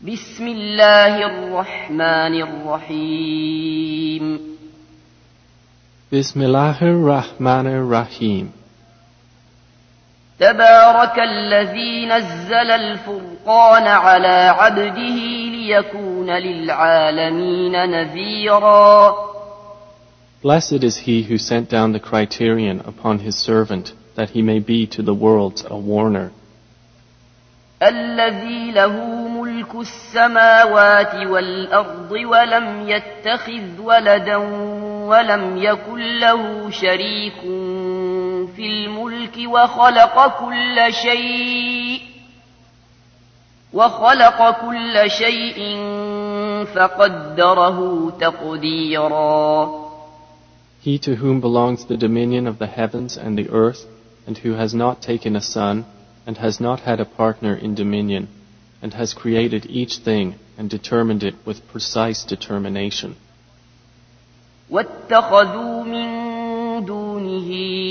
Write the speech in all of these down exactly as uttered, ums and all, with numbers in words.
بسم الله الرحمن الرحيم بسم الله الرحمن الرحيم تبارك الذي نزل الفرقان على عبده ليكون للعالمين نذيرا. Blessed is he who sent down the criterion upon his servant, that he may be to the worlds a warner. الذي له ملك السماوات والأرض ولم يتخذ ولدا ولم يكن له شريك في الملك وخلق كل شيء وخلق كل شيء فقدره تقديرا. He to whom belongs the dominion of the heavens and the earth, and who has not taken a son, and has not had a partner in dominion, and has created each thing and determined it with precise determination. واتخذوا من دونه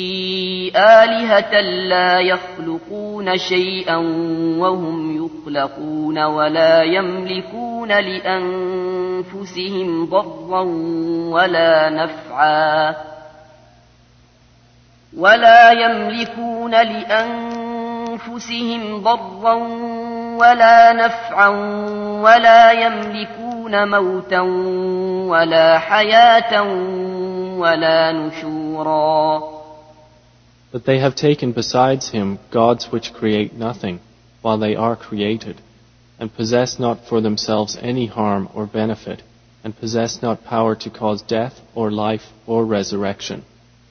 آلهة لا يخلقون شيئا وهم يخلقون ولا يملكون لأنفسهم ضرا ولا نفعا ولا يملكون لأنفسهم ضرا ولا نفعا ولا يملكون موتا ولا حياة ولا نشورا. But they have taken besides him gods which create nothing, while they are created, and possess not for themselves any harm or benefit, and possess not power to cause death or life or resurrection.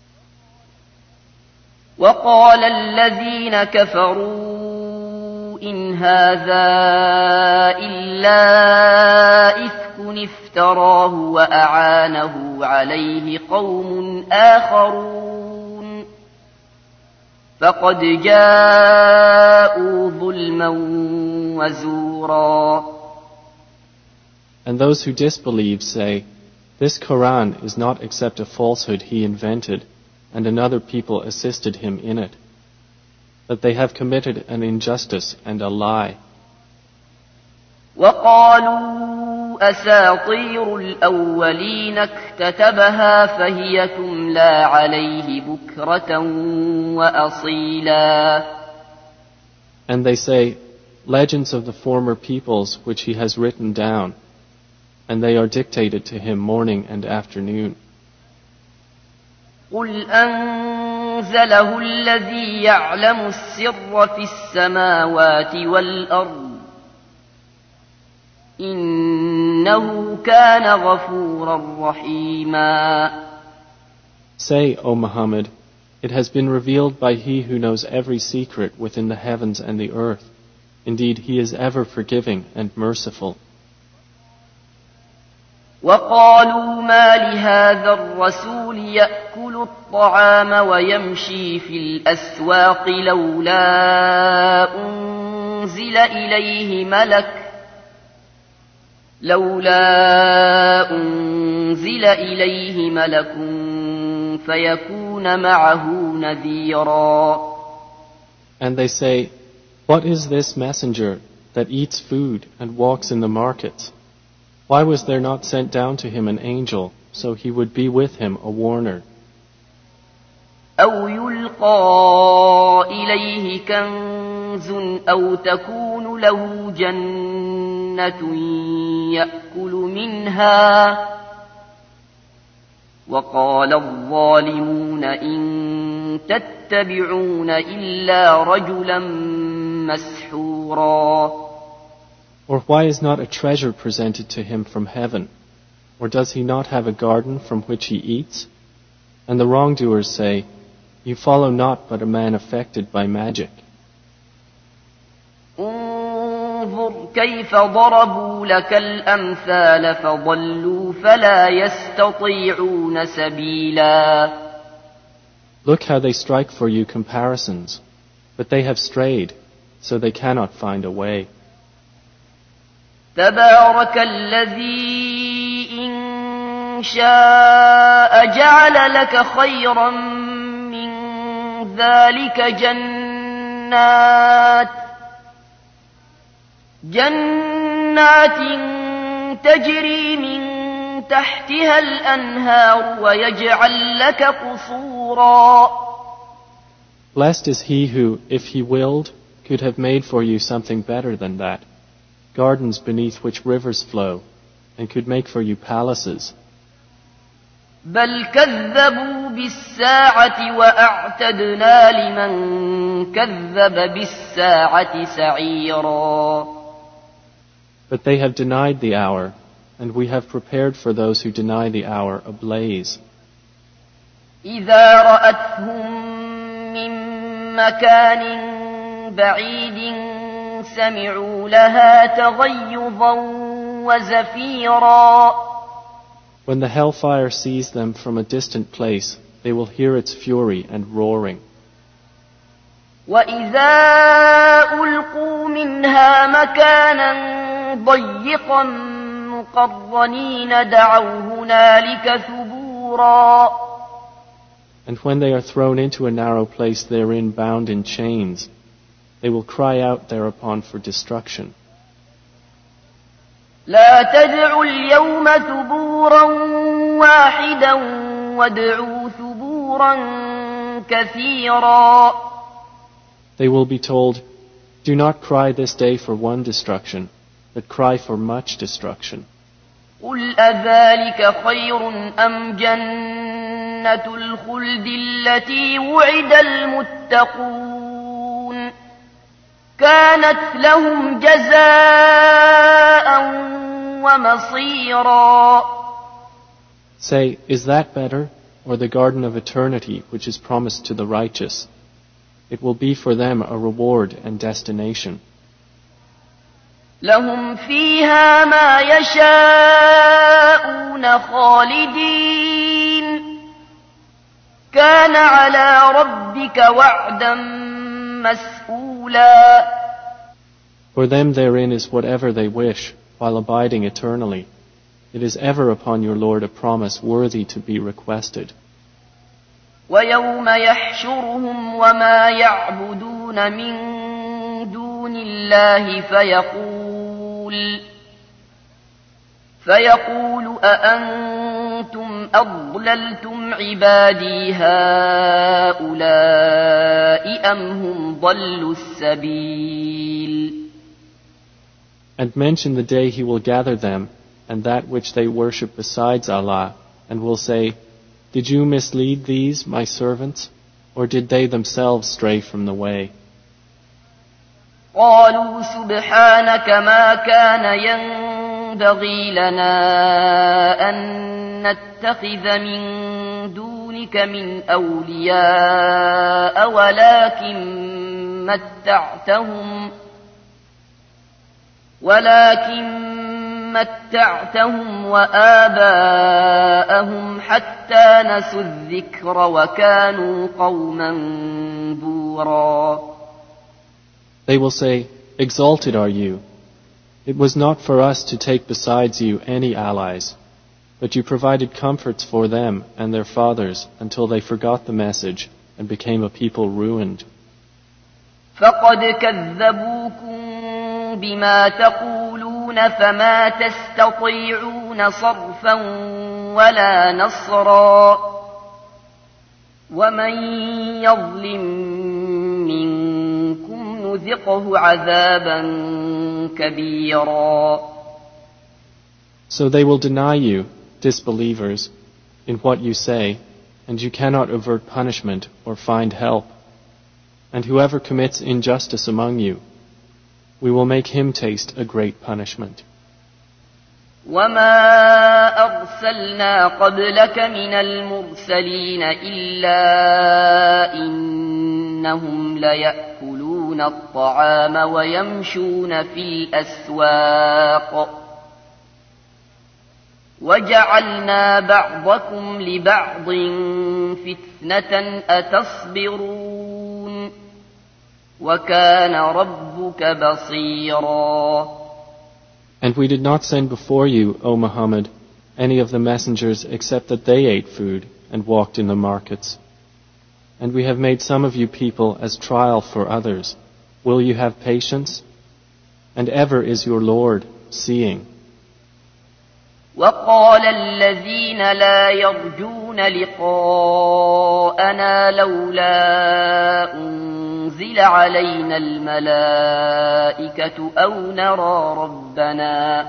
وقال الذين كفروا إن هذا إلا إفك افتراه وأعانه عليه قوم آخرون فقد جاءوا ظلما وزورا. And those who disbelieve say, this Quran is not except a falsehood he invented, and another people assisted him in it, that they have committed an injustice and a lie. وقالوا أساطير الأولين اكتتبها فهي تملى عليه بكرة وأصيلا. And they say, legends of the former peoples which he has written down, and they are dictated to him morning and afternoon. قل أنزله الذي يعلم السر في السماوات والأرض إنه كان غفورا رحيما. Say, O Muhammad, it has been revealed by he who knows every secret within the heavens and the earth. Indeed, he is ever forgiving and merciful. وقالوا ما لهذا الرسول يأكل الطعام ويمشي في الأسواق لولا أنزل إليه ملك لولا أنزل إليه ملك فيكون معه نذيرا. And they say, what is this messenger that eats food and walks in the markets? Why was there not sent down to him an angel, so he would be with him a warner? أو يلقى إليه كنز أو تكون له جنة يأكل منها وقال الظالمون إن تتبعون إلا رجلا مسحورا. Or why is not a treasure presented to him from heaven? Or does he not have a garden from which he eats? And the wrongdoers say, you follow not but a man affected by magic. انظر كيف ضربوا لك الأمثال فضلوا فلا يستطيعون سبيلا. Look how they strike for you comparisons, but they have strayed, so they cannot find a way. تبارك الذي إن شاء جعل لك خيرا من ذلك جنات جنات جنات تجري من تحتها الأنهار ويجعل لك قصورا. Blessed is he who, if he willed, could have made for you something better than that, gardens beneath which rivers flow, and could make for you palaces. بل كذبوا بالساعة وأعتدنا لمن كذب بالساعة سعيرا. But they have denied the hour, and we have prepared for those who deny the hour a blaze. إذا رأتهم من مكان بعيد سمعوا لها تغيظا وزفيرا. When the hellfire sees them from a distant place, they will hear its fury and roaring. وإذا ألقوا منها مكانا ضيقا مقرنين دعوا هنالك ثبورا. And when they are thrown into a narrow place therein bound in chains, they will cry out thereupon for destruction. لا تدعوا اليوم ثبورا واحدا وادعوا ثبورا كثيرا. They will be told, do not cry this day for one destruction, but cry for much destruction. قل أذلك خير أم جنة الخلد التي وعد المتقون كانت لهم جزاء ومصيرا. Say, is that better, or the garden of eternity which is promised to the righteous? It will be for them a reward and destination. لهم فيها ما يشاءون خالدين كان على ربك وعدا مسئولا. For them therein is whatever they wish, while abiding eternally. It is ever upon your Lord a promise worthy to be requested. ويوم يحشرهم وما يعبدون من دون الله فيقول فيقول أأنتم أضللتم عبادي هؤلاء أم هم ضلوا السبيل. And mention the day he will gather them and that which they worship besides Allah, and will say, did you mislead these, my servants, or did they themselves stray from the way? قالوا سبحانك ما كان ينبغي لنا أن نتخذ من دونك من أولياء ولكن متعتهم ولكن متعتهم وآباءهم حتى نسوا الذكر وكانوا قوما بورا. They will say, exalted are you. It was not for us to take besides you any allies, but you provided comforts for them and their fathers until they forgot the message and became a people ruined. فقد كذبوكم بما تقولون فما تستطيعون صرفا ولا نصرا ومن يظلم منكم نذقه عذابا كبيرا. So they will deny you, disbelievers, in what you say, and you cannot avert punishment or find help. And whoever commits injustice among you, we will make him taste a great punishment. وما أرسلنا قبلك من المرسلين إلا إنهم ليأكلون الطعام ويمشون في الأسواق وجعلنا بعضكم لبعض فتنة أتصبرون وكان ربك بصيرا. And we did not send before you, O Muhammad, any of the messengers except that they ate food and walked in the markets. And we have made some of you people as trial for others. Will you have patience? And ever is your Lord, seeing. وقال الذين لا يرجون لقاءنا لولا أنزل علينا الملائكة أو نرى ربنا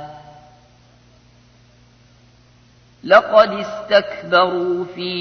لقد استكبروا في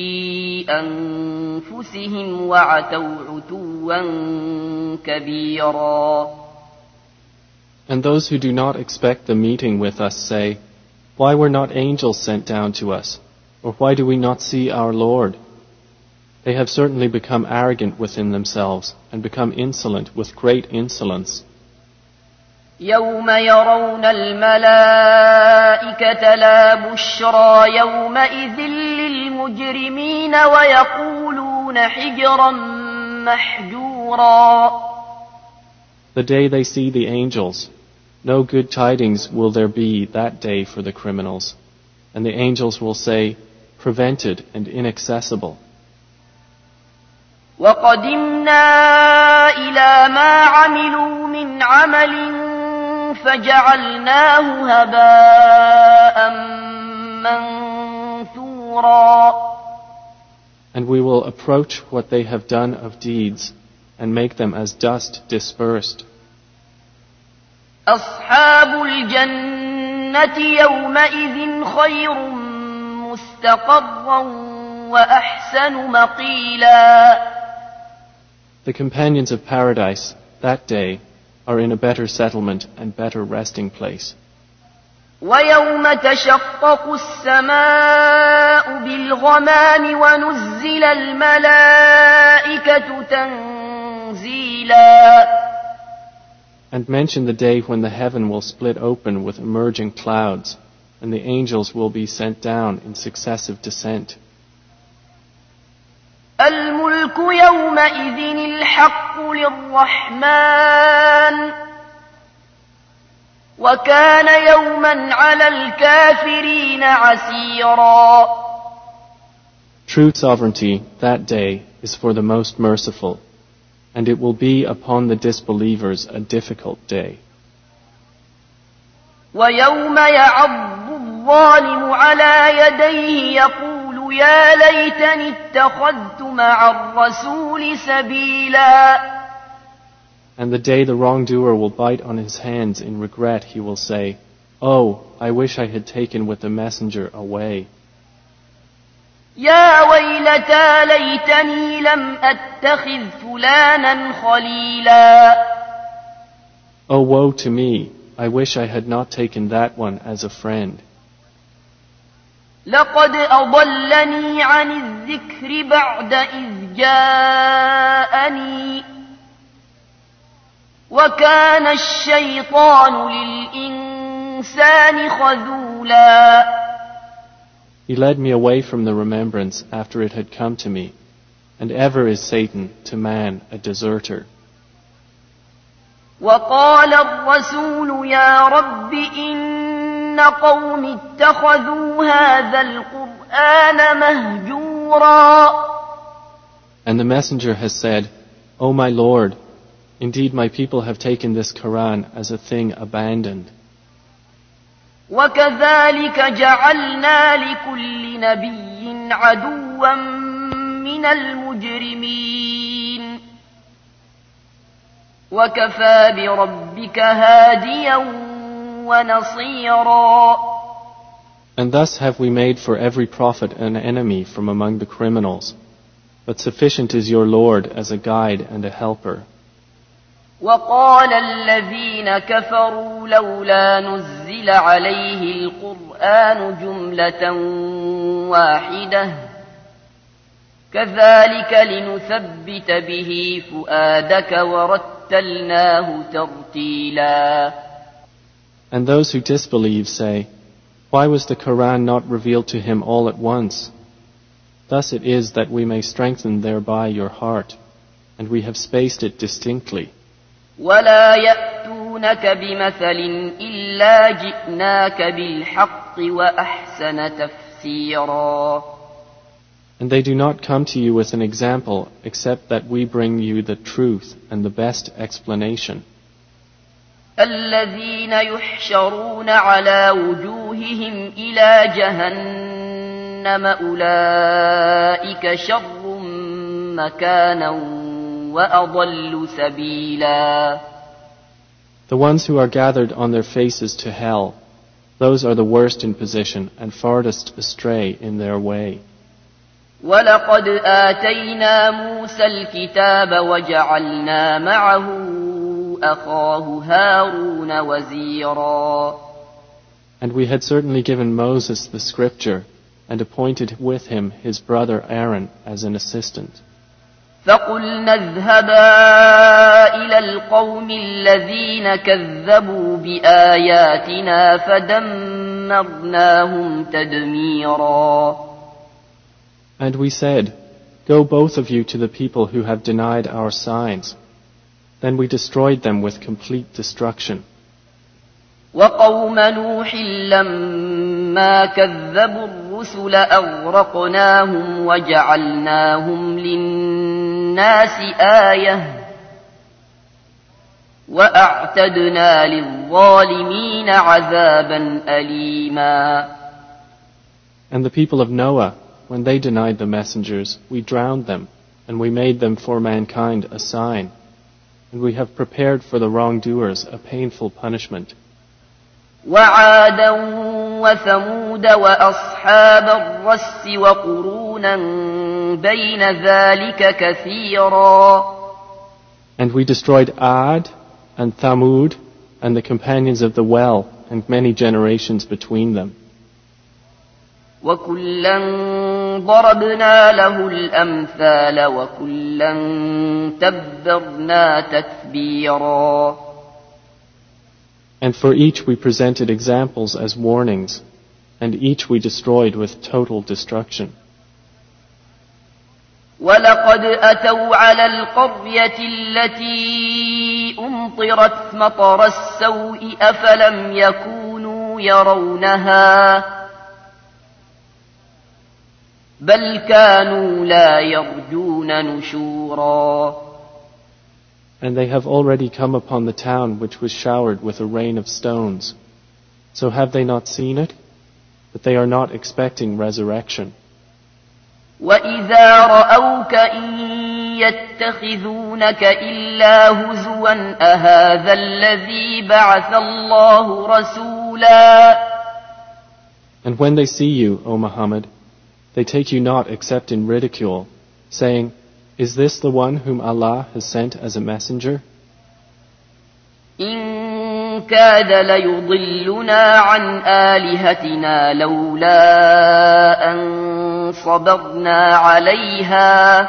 أنفسهم وعتوا عتوا كبيرا. And those who do not expect the meeting with us say, why were not angels sent down to us? Or why do we not see our Lord? They have certainly become arrogant within themselves and become insolent with great insolence. يوم يرون الملائكة لا بشرى يومئذ للمجرمين ويقولون حجرا محجورا. The day they see the angels, no good tidings will there be that day for the criminals, and the angels will say, prevented and inaccessible. وَقَدِمْنَا إِلَى مَا عَمِلُوا مِنْ عَمَلٍ فَجَعَلْنَاهُ هَبَاءً مَنْثُورًا. And we will approach what they have done of deeds and make them as dust dispersed. أصحاب الجنة يومئذ خير مستقرا وأحسن مقيلا. The companions of paradise that day are in a better settlement and better resting place. ويوم تشقق السماء بالغمام ونزل الملائكة تنزيلا. And mention the day when the heaven will split open with emerging clouds, and the angels will be sent down in successive descent. الملك يومئذ الحق للرحمن وكان يوما على الكافرين عسيرا. True sovereignty that day is for the most merciful, and it will be upon the disbelievers a difficult day. ويوم يعض الظالم على يديه يقول يا ليتني اتخذت مع الرسول سبيلا. And the day the wrongdoer will bite on his hands in regret, he will say, oh, I wish I had taken with the messenger a way. يا ويلتى ليتني لم أتخذ فلانا خليلا. Oh, woe to me, I wish I had not taken that one as a friend. لقد أضلني عن الذكر بعد إذ جاءني وكان الشيطان للإنسان خذولا. He led me away from the remembrance after it had come to me, and ever is Satan to man a deserter. وقال الرسول يا رب إن قوم اتخذوا هذا القرآن مهجورا. And the messenger has said, O my Lord, indeed my people have taken this Quran as a thing abandoned. وكذلك جعلنا لكل نبي عدوا من المجرمين وكفى بربك هاديا ونصيرا. And thus have we made for every prophet an enemy from among the criminals, but sufficient is your Lord as a guide and a helper. وقال الذين كفروا لولا نزل عليه القرآن جملة واحدة كذلك لنثبت به فؤادك ورتلناه ترتيلا. And those who disbelieve say, why was the Quran not revealed to him all at once? Thus it is that we may strengthen thereby your heart, and we have spaced it distinctly. ولا يأتونك بمثل إلا جئناك بالحق وأحسن تفسيرا. And they do not come to you with an example except that we bring you the truth and the best explanation. الذين يحشرون على وجوههم إلى جهنم أولئك شر مكانا وأضل سبيلا. The ones who are gathered on their faces to hell, those are the worst in position and farthest astray in their way. وَلَقَدْ آتَيْنَا مُوسَى الْكِتَابَ وَجَعَلْنَا مَعَهُ أَخَاهُ هَارُونَ وَزِيرًا. And we had certainly given Moses the scripture and appointed with him his brother Aaron as an assistant. فَقُلْنَا اذْهَبَا إِلَى الْقَوْمِ الَّذِينَ كَذَّبُوا بِآيَاتِنَا فَدَمَّرْنَاهُمْ تَدْمِيرًا. And we said, "Go both of you to the people who have denied our signs." Then we destroyed them with complete destruction. وَقَوْمَ نُوحٍ لَمَّا كَذَّبُوا الرُّسُلَ أَغْرَقْنَاهُمْ وَجَعَلْنَاهُمْ لِلنَّاسِ آيَةً وَأَعْتَدْنَا لِلظَّالِمِينَ عَذَابًا أَلِيمًا. And the people of Noah, when they denied the messengers, we drowned them, and we made them for mankind a sign. And we have prepared for the wrongdoers a painful punishment. وَعَادًا وَثَمُودَ وَأَصْحَابَ الرَّسِّ وَقُرُونًا بَيْنَ ذَلِكَ كَثِيرًا. And we destroyed Ad and Thamud and the companions of the well and many generations between them. وَكُلًّا ضَرَبْنَا لَهُ الْأَمْثَالَ وَكُلًّا تَبَّرْنَا تَتْبِيرًا. And for each we presented examples as warnings, and each we destroyed with total destruction. وَلَقَدْ أَتَوْا عَلَى الْقَرْيَةِ الَّتِي أُمْطِرَتْ مَطَرَ السَّوْءِ أَفَلَمْ يَكُونُوا يَرَوْنَهَا بَلْ كَانُوا لَا يَرْجُونَ نُشُورًا. And they have already come upon the town which was showered with a rain of stones. So have they not seen it? But they are not expecting resurrection. وَإِذَا رَأَوْكَ إِن يَتَّخِذُونَكَ إِلَّا هُزُوًا أَهَذَا الَّذِي بَعَثَ اللَّهُ رَسُولًا. And when they see you, O Muhammad, they take you not except in ridicule, saying, "Is this the one whom Allah has sent as a messenger?" إِن كَادَ لَيُضِلُّنَا عَنْ آلِهَتِنَا لَوْلَا أَن صَبَرْنَا عَلَيْهَا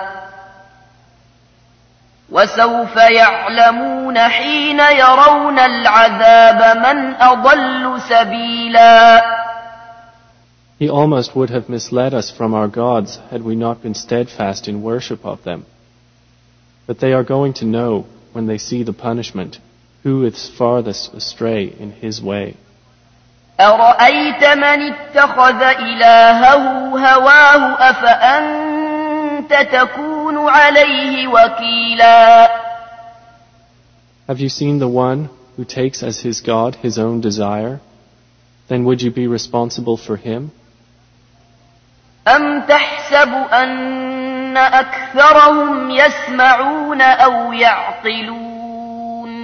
وَسَوْفَ يَعْلَمُونَ حِينَ يَرَوْنَ الْعَذَابَ مَنْ أَضَلُّ سَبِيلًا. He almost would have misled us from our gods had we not been steadfast in worship of them. But they are going to know, when they see the punishment, who is farthest astray in his way. أَرَأَيْتَ مَنِ اتَّخَذَ إِلَٰهَهُ هَوَاهُ أَفَأَنْتَ تَكُونُ عَلَيْهِ وَكِيلًا. Have you seen the one who takes as his God his own desire? Then would you be responsible for him? أَمْ تَحْسَبُ أَنَّ أَكْثَرَهُمْ يَسْمَعُونَ أَوْ يَعْقِلُونَ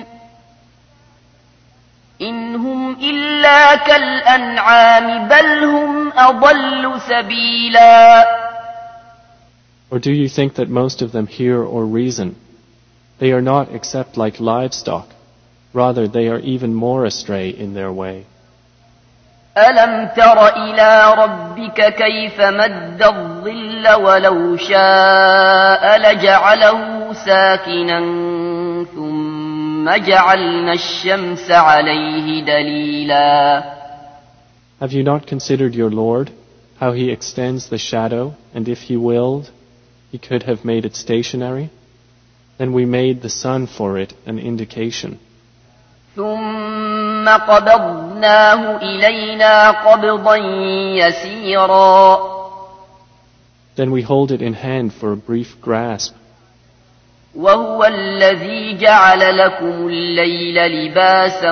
إِنْ هُمْ إِلَّا كَالْأَنْعَامِ بَلْ هُمْ أَضَلُّ سَبِيلًا. Or do you think that most of them hear or reason? They are not except like livestock. Rather, they are even more astray in their way. أَلَمْ تَرَ إِلَىٰ رَبِّكَ كَيْفَ مَدَّ الظِّلَّ وَلَوْ شَاءَ لَجَعَلَهُ سَاكِنًا ثُمَّ جَعَلْنَا الشَّمْسَ عَلَيْهِ دَلِيلًا. Have you not considered your Lord, how He extends the shadow, and if He willed, He could have made it stationary? Then we made the sun for it an indication. ثُمَّ قَبَضْنَاهُ إِلَيْنَا قَبْضًا يَسِيرًا. Then we hold it in hand for a brief grasp. وهو الذي جعل لكم الليل لباسا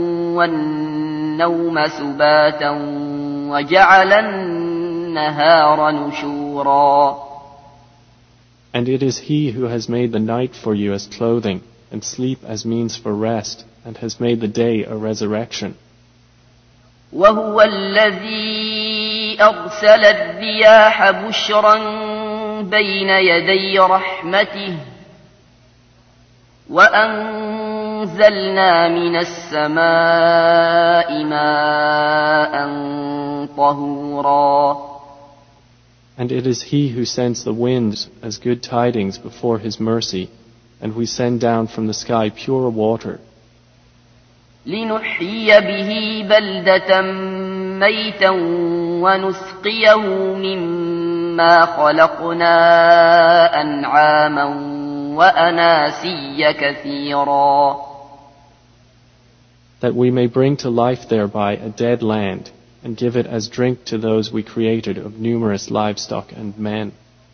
والنوم سباتا وجعل النهار نشورا. And it is He who has made the night for you as clothing, and sleep as means for rest, and has made the day a resurrection. وهو الذي أرسل الرياح بشرا بين يدي رحمته وأنزلنا من السماء ماء طهورا. And it is He who sends the winds as good tidings before His mercy, and we send down from the sky pure water. لنحيي به بلدة ميتا ونسقيه مما خلقنا أنعاما وأناسيا كثيرا. That we may bring to life thereby a dead land, and give it as drink to those we created of numerous livestock and men.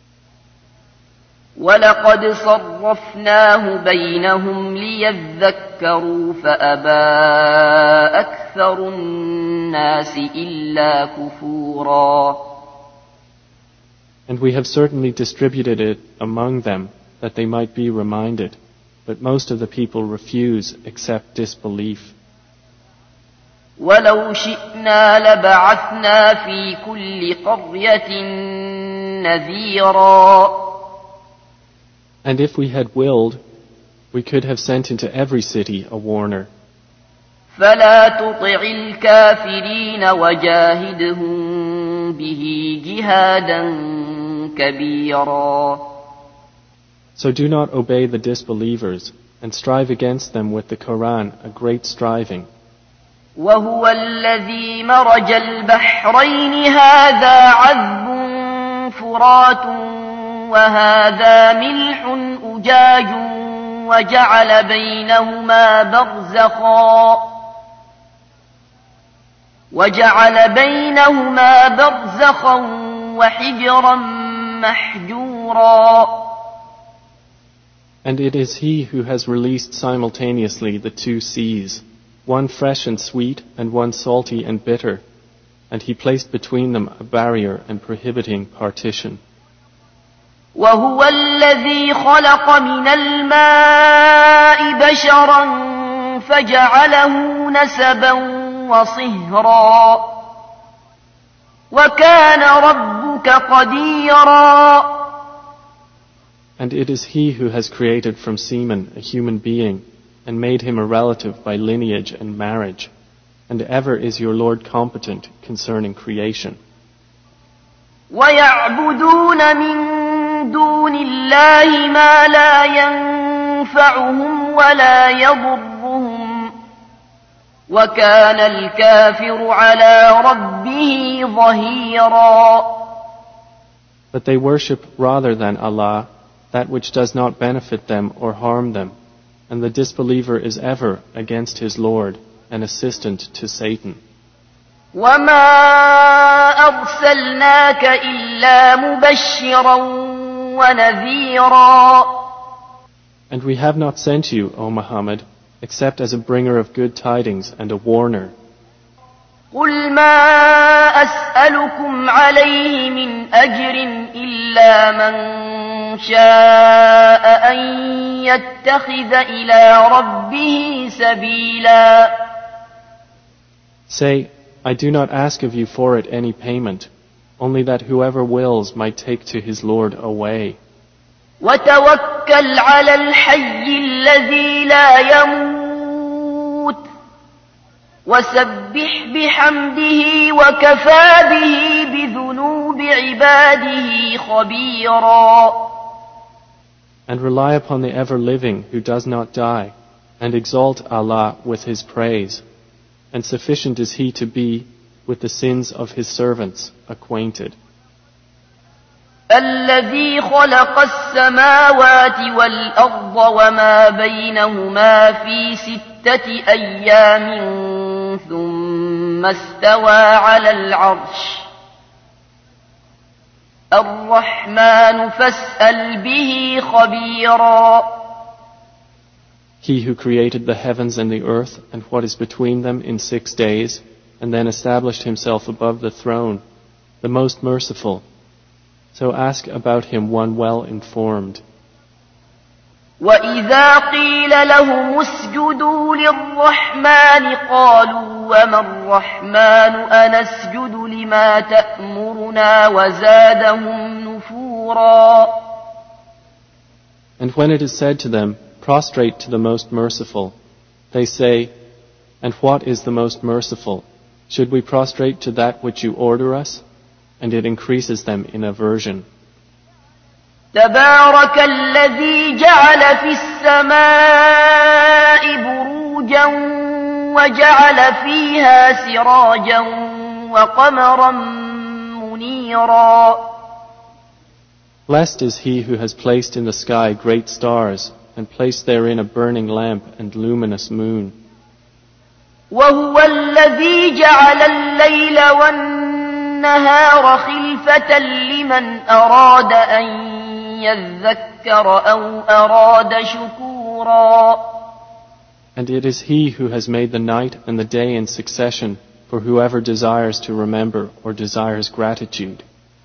وَلَقَدْ صَرَّفْنَاهُ بَيْنَهُمْ لِيَذَّكَّرُوا فَأَبَى أَكْثَرُ النَّاسِ إِلَّا كُفُورًا. And we have certainly distributed it among them, that they might be reminded, but most of the people refuse except disbelief. وَلَوْ شِئْنَا لَبَعَثْنَا فِي كُلِّ قَرْيَةٍ نَذِيرًا. And if we had willed, we could have sent into every city a warner. فَلَا تُطِعِ الْكَافِرِينَ وَجَاهِدْهُم بِهِ جِهَادًا كَبِيرًا. So do not obey the disbelievers, and strive against them with the Quran a great striving. وَهُوَ الَّذِي مَرَجَ الْبَحْرَيْنِ هَذَا عَذْبٌ فُرَاتٌ وَهَذَا مِلْحٌ أُجَاجٌ وَجَعَلَ بَيْنَهُمَا بَرْزَخًا وَجَعَلَ بَيْنَهُمَا بَرْزَخًا وَحِجْرًا مَحْجُورًا. And it is He who has released simultaneously the two seas, one fresh and sweet and one salty and bitter, and He placed between them a barrier and prohibiting partition. وَهُوَ الَّذِي خَلَقَ مِنَ الْمَاءِ بَشَرًا فَجَعَلَهُ نَسَبًا وَصِهْرًا وَكَانَ رَبُّكَ قَدِيرًا. And it is He who has created from semen a human being, and made him a relative by lineage and marriage, and ever is your Lord competent concerning creation. وَيَعْبُدُونَ مِن دون الله ما لا ينفعهم ولا يضرهم وكان الكافر على ربه ظهيرا. But they worship rather than Allah that which does not benefit them or harm them, and the disbeliever is ever against his Lord an assistant to Satan. وَمَا أَرْسَلْنَاكَ إِلَّا مُبَشِّرًا وَنَذِيرًا. And we have not sent you, O Muhammad, except as a bringer of good tidings and a warner. قُلْ مَا أَسْأَلُكُمْ عَلَيْهِ مِنْ أَجْرٍ إِلَّا مَنْ شَاءَ أَنْ يَتَّخِذَ إِلَى رَبِّهِ سَبِيلًا. Say, I do not ask of you for it any payment, only that whoever wills might take to his Lord a way. وَتَوَكَّلْ عَلَى الْحَيِّ الَّذِي لَا يَمُوتُ وَسَبِّحْ بِحَمْدِهِ وَكَفَى بِهِ بِذُنُوبِ عِبَادِهِ خَبِيرًا. And rely upon the ever-living who does not die, and exalt Allah with His praise, and sufficient is He to be with the sins of His servants acquainted. الذي خلق السماوات والأرض وما بينهما في ستة أيام ثم استوى على العرش الرحمن فاسأل به خبيرا. He who created the heavens and the earth and what is between them in six days, and then established himself above the throne, the most merciful. So ask about him one well informed. وَإِذَا قِيلَ لَهُمُ اسْجُدُوا لِلرَّحْمَنِ قَالُوا وَمَا الرَّحْمَنُ أَنَسْجُدُ لِمَا تَأْمُرُنَا وَزَادَهُمْ نُفُورًا. And when it is said to them, prostrate to the most merciful, they say, and what is the most merciful? Should we prostrate to that which you order us? And it increases them in aversion. تبارك الذي جعل في السماء بروجا وجعل فيها سراجا وقمرا منيرا. Blessed is he who has placed in the sky great stars and placed therein a burning lamp and luminous moon. وهو الذي جعل الليل والنهار خلفة لمن أراد أن يذكر أو أراد شكورا. And it is he who has made the night and the day in succession for whoever desires to remember or desires gratitude.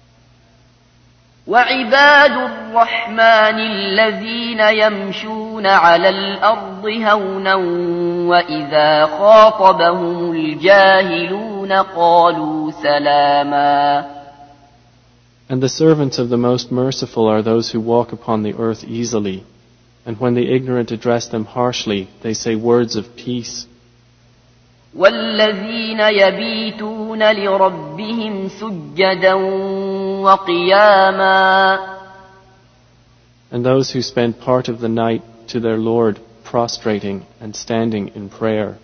وعباد الرحمن الذين يمشون على الأرض هونا وإذا خاطبهم الجاهلون قالوا سلاما. And the servants of the Most Merciful are those who walk upon the earth easily, and when the ignorant address them harshly, they say words of peace. وَالَّذِينَ يَبِيتُونَ لِرَبِّهِمْ سُجَّدًا وَقِيَامًا. And those who spend part of the night to their Lord prostrating and standing in prayer.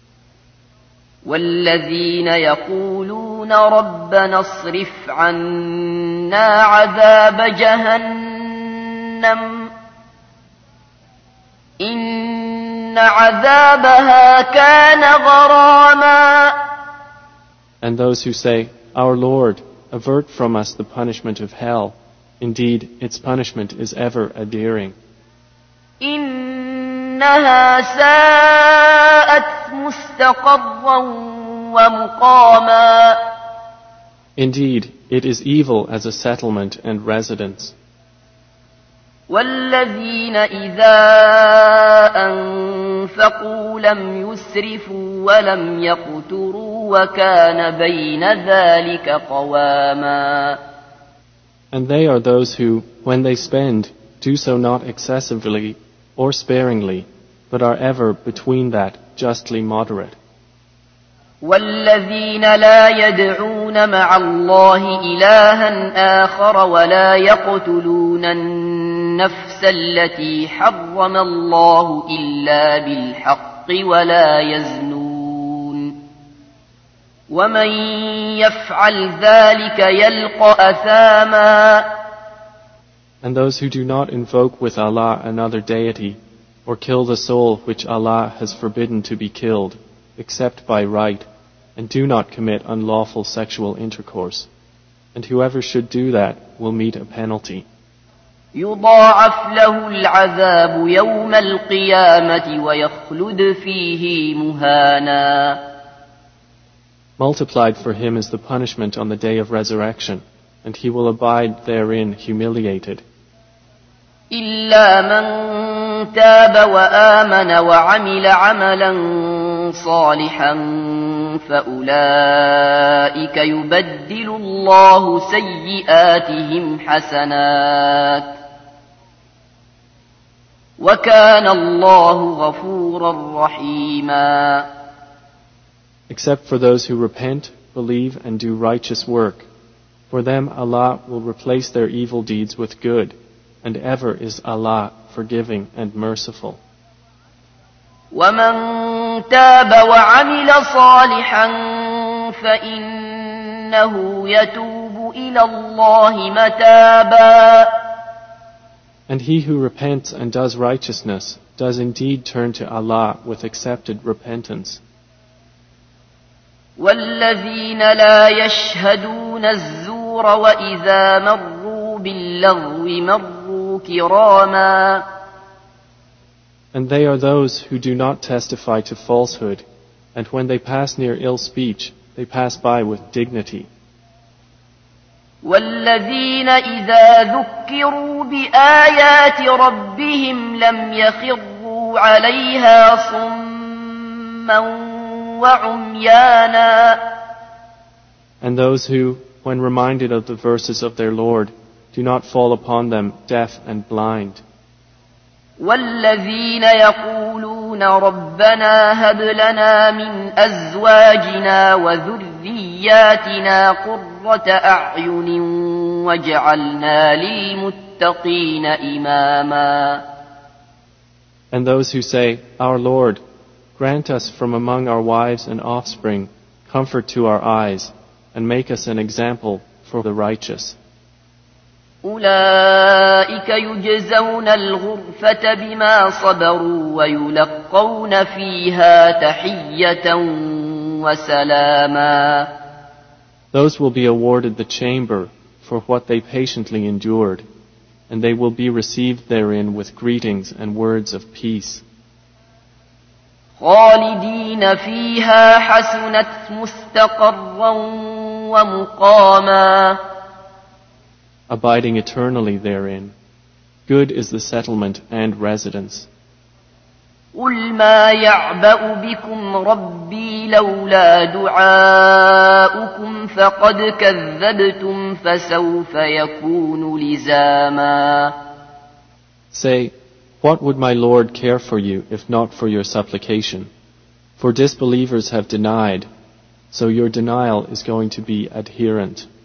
وَالَّذِينَ يَقُولُونَ رَبَّنَا اصْرِفْ عَنَّا عَذَابَ جَهَنَّمَ إِنَّ عَذَابَهَا كَانَ غَرَامًا. And those who say, Our Lord, avert from us the punishment of hell. Indeed, its punishment is ever adhering. إِنَّهَا سَاءَتْ مُسْتَقَرًّا وَمُقَامًا. Indeed, it is evil as a settlement and residence. وَالَّذِينَ إِذَا أَنفَقُوا لَمْ يُسْرِفُوا وَلَمْ يَقْتُرُوا وَكَانَ بَيْنَ ذَلِكَ قَوَامًا. And they are those who, when they spend, do so not excessively or sparingly, but are ever between that, justly moderate. وَالَّذِينَ لَا يَدْعُونَ مَعَ اللَّهِ إِلَٰهًا آخَرَ وَلَا يَقْتُلُونَ النَّفْسَ الَّتِي حَرَّمَ اللَّهُ إِلَّا بِالْحَقِّ وَلَا يَزْنُونَ وَمَن يَفْعَلْ ذَلِكَ يَلْقَ أَثَامًا. And those who do not invoke with Allah another deity, or kill the soul which Allah has forbidden to be killed, except by right, and do not commit unlawful sexual intercourse. And whoever should do that will meet a penalty. يضاعف له العذاب يوم القيامة ويخلد فيه مهانا. Multiplied for him is the punishment on the day of resurrection, and he will abide therein humiliated. إلا من تاب وآمن وعمل عملا صالحا فأولئك يبدل الله سيئاتهم حسنات وكان الله غفورا رحيما. Except for those who repent, believe and do righteous work. For them Allah will replace their evil deeds with good, and ever is Allah forgiving and merciful. وَمَن تَابَ وَعَمِلَ صَالِحًا فَإِنَّهُ يَتُوبُ إِلَى اللَّهِ مَتَابًا. And he who repents and does righteousness does indeed turn to Allah with accepted repentance. وَالَّذِينَ لَا يَشْهَدُونَ الزُّورَ وَإِذَا مَرُّوا بِاللَّغْوِ مَرُّوا كِرَامًا. And they are those who do not testify to falsehood, and when they pass near ill speech, they pass by with dignity. والذين إذا ذكروا بآيات ربهم لم يخروا عليها صما وعميانا. And those who, when reminded of the verses of their Lord, do not fall upon them deaf and blind. والذين يقولون ربنا هب لنا من أزواجنا وذرياتنا قرة أعين واجعلنا للمتقين إماما. And those who say, Our Lord, grant us from among our wives and offspring comfort to our eyes, and make us an example for the righteous. أولئك يجزون الغرفة بما صبروا ويلقون فيها تحية وسلاما. Those will be awarded the chamber for what they patiently endured, and they will be received therein with greetings and words of peace. خالدين فيها حسنت مستقرا ومقاما. Abiding eternally therein. Good is the settlement and residence. قل ما يعبأ بكم ربي لولا دعاؤكم فقد كذبتم فسوف يكون لزاما. Say, what would my Lord care for you if not for your supplication? For disbelievers have denied, so your denial is going to be adherent.